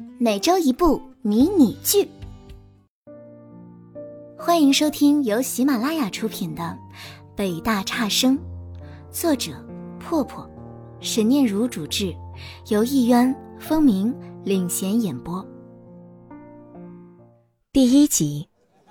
每周一部迷你剧。欢迎收听由喜马拉雅出品的《北大差生》，作者破破，沈念如主制，由艺渊、风鸣领衔演播。第1集。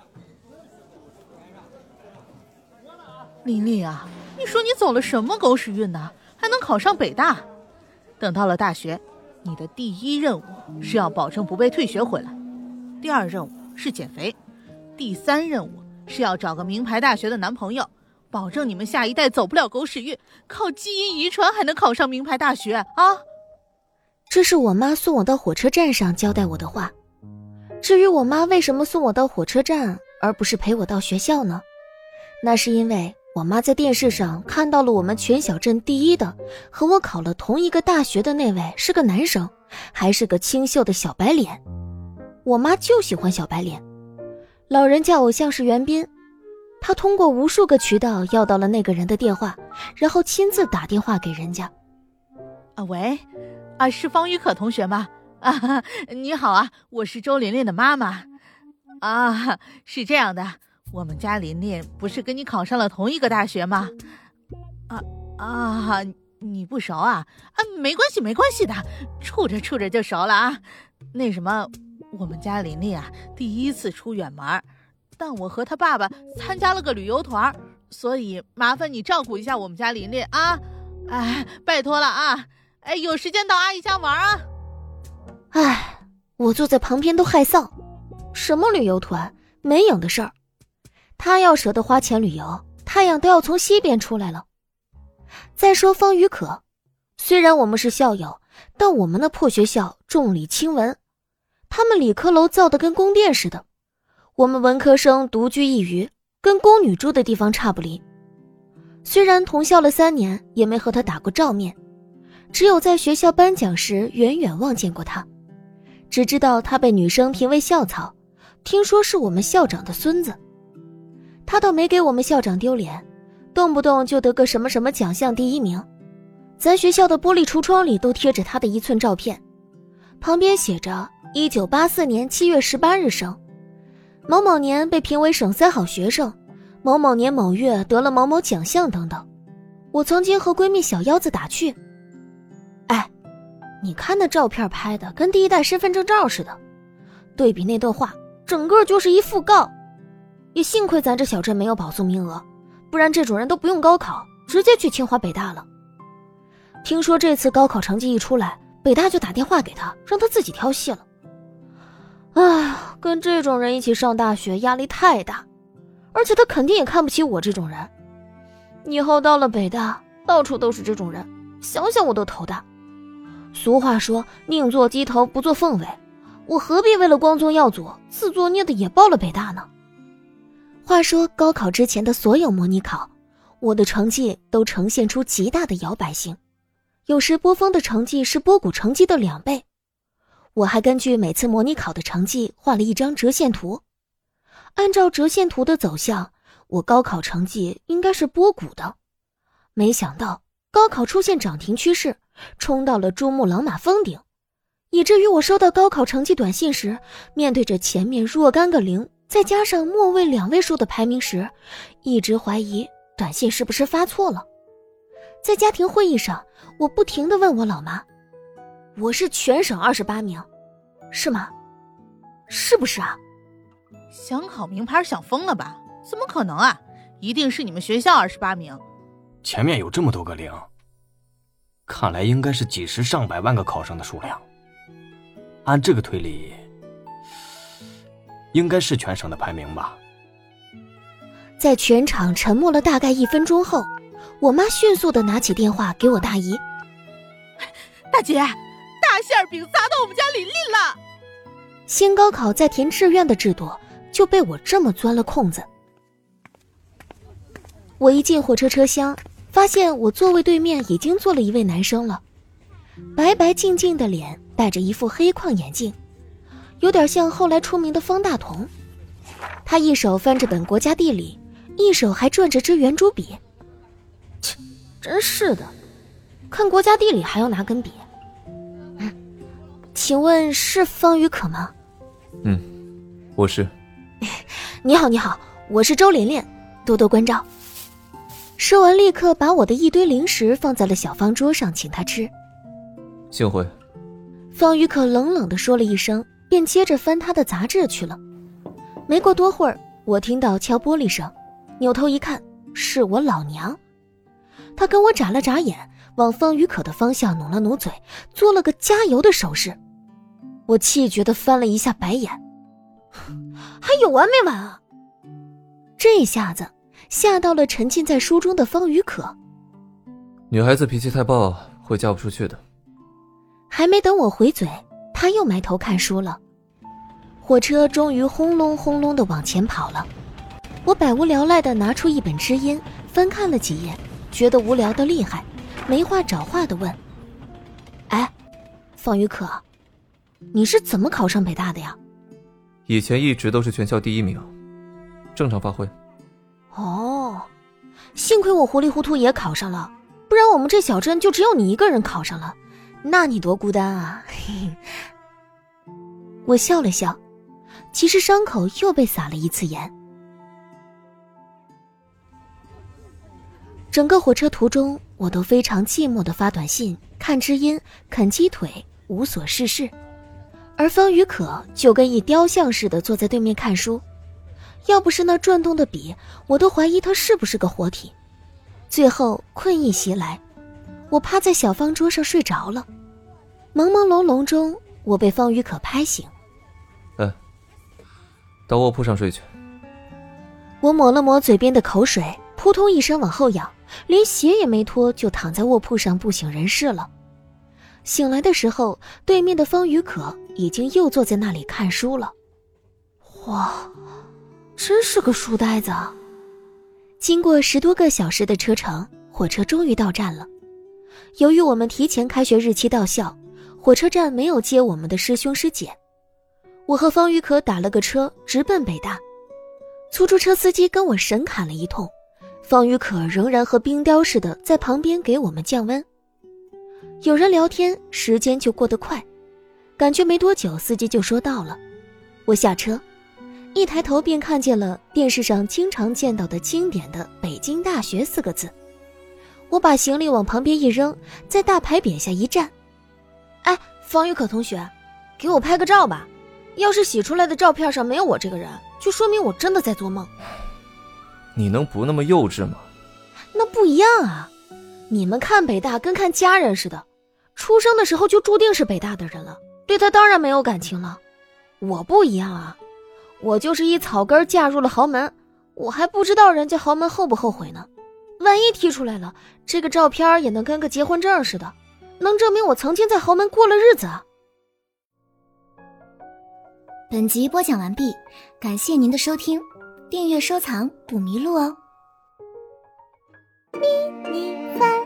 琳琳啊，你说你走了什么狗屎运呢？还能考上北大？等到了大学，你的第一任务是要保证不被退学回来，第二任务是减肥，第三任务是要找个名牌大学的男朋友，保证你们下一代走不了狗屎运，靠基因遗传还能考上名牌大学啊！ 这是我妈送我到火车站上交代我的话。至于我妈为什么送我到火车站而不是陪我到学校呢？那是因为我妈在电视上看到了我们全小镇第一的和我考了同一个大学的那位是个男生，还是个清秀的小白脸。我妈就喜欢小白脸，老人家偶像是袁彬，她通过无数个渠道要到了那个人的电话，然后亲自打电话给人家。 喂，是方宇可同学吗？你好啊，我是周琳琳的妈妈。是这样的，我们家琳琳不是跟你考上了同一个大学吗？你不熟啊？没关系的，处着就熟了啊。那什么，我们家琳琳啊，第一次出远门，但我和她爸爸参加了个旅游团，所以麻烦你照顾一下我们家琳琳啊！拜托了啊！有时间到阿姨家玩啊！ 我坐在旁边都害臊，什么旅游团，没影的事儿。他要舍得花钱旅游，太阳都要从西边出来了。再说方宇可，虽然我们是校友，但我们的破学校重理轻文，他们理科楼造得跟宫殿似的，我们文科生独居一隅，跟宫女住的地方差不离。虽然同校了3年，也没和他打过照面，只有在学校颁奖时远远望见过他，只知道他被女生评为校草，听说是我们校长的孙子。他倒没给我们校长丢脸，动不动就得个什么什么奖项第1名。咱学校的玻璃橱窗里都贴着他的1寸照片，旁边写着1984年7月18日生，某某年被评为省3好学生，某某年某月得了某某奖项等等。我曾经和闺蜜小腰子打趣，你看那照片拍的跟第1代身份证照似的，对比那段话，整个就是一讣告。也幸亏咱这小镇没有保送名额，不然这种人都不用高考，直接去清华北大了。听说这次高考成绩一出来，北大就打电话给他，让他自己挑戏了。跟这种人一起上大学压力太大，而且他肯定也看不起我这种人。以后到了北大，到处都是这种人，想想我都头大。俗话说宁做鸡头不做凤尾，我何必为了光宗耀祖自作孽的也报了北大呢？话说高考之前的所有模拟考，我的成绩都呈现出极大的摇摆性，有时波峰的成绩是波谷成绩的2倍。我还根据每次模拟考的成绩画了一张折线图，按照折线图的走向，我高考成绩应该是波谷的。没想到高考出现涨停趋势，冲到了珠穆朗玛峰顶，以至于我收到高考成绩短信时，面对着前面若干个0再加上末位2位数的排名时，一直怀疑短信是不是发错了。在家庭会议上，我不停地问我老妈，我是全省28名，是吗？是不是啊？ 想考名牌想疯了吧？怎么可能啊？一定是你们学校28名。 前面有这么多个0，看来应该是几十上百万个考生的数量。按这个推理，应该是全省的排名吧。 在全场沉默了大概1分钟后，我妈迅速地拿起电话给我大姨， 大姐，大馅饼砸到我们家琳琳了。 先高考再填志愿的制度就被我这么钻了空子。我一进火车车厢，发现我座位对面已经坐了一位男生了，白白净净的脸，戴着一副黑框眼镜，有点像后来出名的方大同。他一手翻着本国家地理，一手还转着支圆珠笔。切，真是的，看国家地理还要拿根笔。 请问是方雨可吗？ 我是。 你好，我是周琳琳，多多关照。说完立刻把我的一堆零食放在了小方桌上，请他吃。 幸会。 方雨可冷冷地说了一声，便接着翻他的杂志去了。没过多会儿，我听到敲玻璃声，扭头一看，是我老娘。她跟我眨了眨眼，往方雨可的方向努了努嘴，做了个加油的手势。我气绝地翻了一下白眼，还有完没完啊？这下子吓到了沉浸在书中的方雨可。 女孩子脾气太暴，会嫁不出去的。 还没等我回嘴，她又埋头看书了。火车终于轰隆轰隆地往前跑了。我百无聊赖地拿出一本知音，翻看了几页，觉得无聊得厉害，没话找话地问：哎，方雨可，你是怎么考上北大的呀？ 以前一直都是全校第1名，正常发挥。 哦，幸亏我糊里糊涂也考上了，不然我们这小镇就只有你一个人考上了，那你多孤单啊！我笑了笑，其实伤口又被撒了一次盐。整个火车途中，我都非常寂寞地发短信、看知音、啃鸡腿，无所事事。而方雨可就跟一雕像似的坐在对面看书，要不是那转动的笔，我都怀疑他是不是个活体。最后困意袭来，我趴在小方桌上睡着了。朦朦胧胧中，我被方雨可拍醒。 到卧铺上睡去。 我抹了抹嘴边的口水，扑通一声往后仰，连鞋也没脱就躺在卧铺上不省人事了。醒来的时候，对面的方雨可已经又坐在那里看书了。哇，真是个书呆子啊！经过10多个小时的车程，火车终于到站了。由于我们提前开学日期到校，火车站没有接我们的师兄师姐。我和方雨可打了个车，直奔北大。出租车司机跟我神侃了一通，方雨可仍然和冰雕似的在旁边给我们降温。有人聊天，时间就过得快，感觉没多久司机就说到了。我下车，一抬头便看见了电视上经常见到的经典的北京大学4个字。我把行李往旁边一扔，在大牌匾下一站。哎，方雨可同学，给我拍个照吧，要是洗出来的照片上没有我这个人，就说明我真的在做梦。 你能不那么幼稚吗？ 那不一样啊，你们看北大跟看家人似的，出生的时候就注定是北大的人了，对他当然没有感情了。我不一样啊，我就是一草根嫁入了豪门，我还不知道人家豪门后不后悔呢。万一踢出来了，这个照片也能跟个结婚证似的，能证明我曾经在豪门过了日子啊。 本集播讲完毕，感谢您的收听，订阅收藏不迷路哦。迷你番